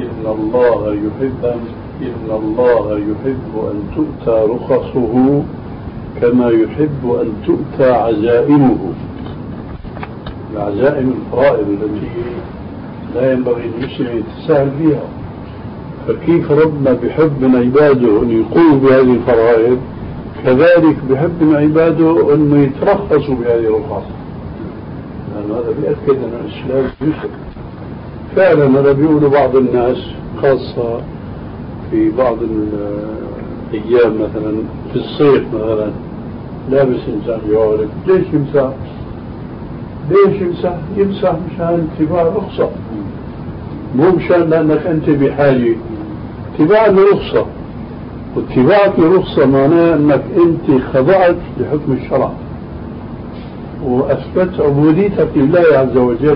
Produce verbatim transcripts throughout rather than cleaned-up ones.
إن الله يحب إن الله يحب أن تؤتى رخصه كما يحب أن تؤتى عزائمه. العزائم الفرائض التي لا ينبغي للمسلم يتساهل فيها، فكيف ربنا بحب من عباده أن يقوموا بهذه الفرائض، كذلك بحب من عباده أن يترخصوا بهذه الرخص، لأن هذا بيأكد أن الإسلام يسر. فعلا هذا بيقولوا بعض الناس خاصة في بعض الأيام، مثلا في الصيف مثلا لابس إنسان جوارب، ليش يمسح؟ ليش يمسح؟ يمسح مشان اتباع رخصة، مو مشان لأنك أنت بحاجة. اتباع الرخصة، واتباعك للرخصة معناه أنك أنت خضعت لحكم الشرع وأثبت عبوديتك لله عز وجل.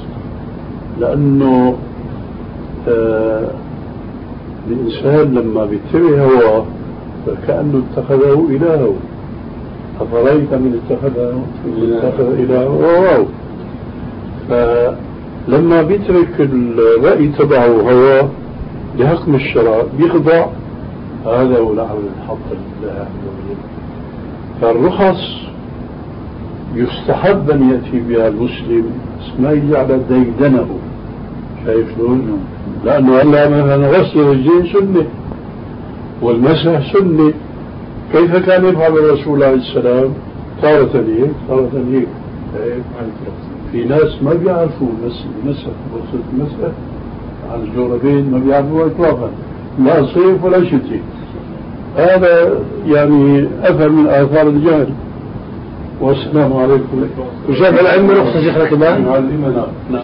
لأنه آه الإنسان لما بيتبع هواه فكأنه اتخذه إلهه. أفرأيت من اتخذه من اتخذ إلهه هواه. فلما بيترك الرأي تبعه هواه لحكم الشرع بيخضع، هذا هو العمل الحق لله عز وجل. فالرخص يستحب أن يأتي بها المسلم، ما يجعل ديدنه. شايف شلون؟ لأنه هلا مثلا غسل الرجلين سنة والمسح سنة. كيف كان يفعل الرسول عليه السلام؟ تارة هيك تارة هيك. في ناس ما بيعرفوا المسح، غسل المسح على الجوربين ما بيعرفوا إطلاقا، لا صيف ولا شتاء. هذا يعني أثر من آثار الجهل. والسلام عليكم. وشاف العلم رخصة شيخنا كمان.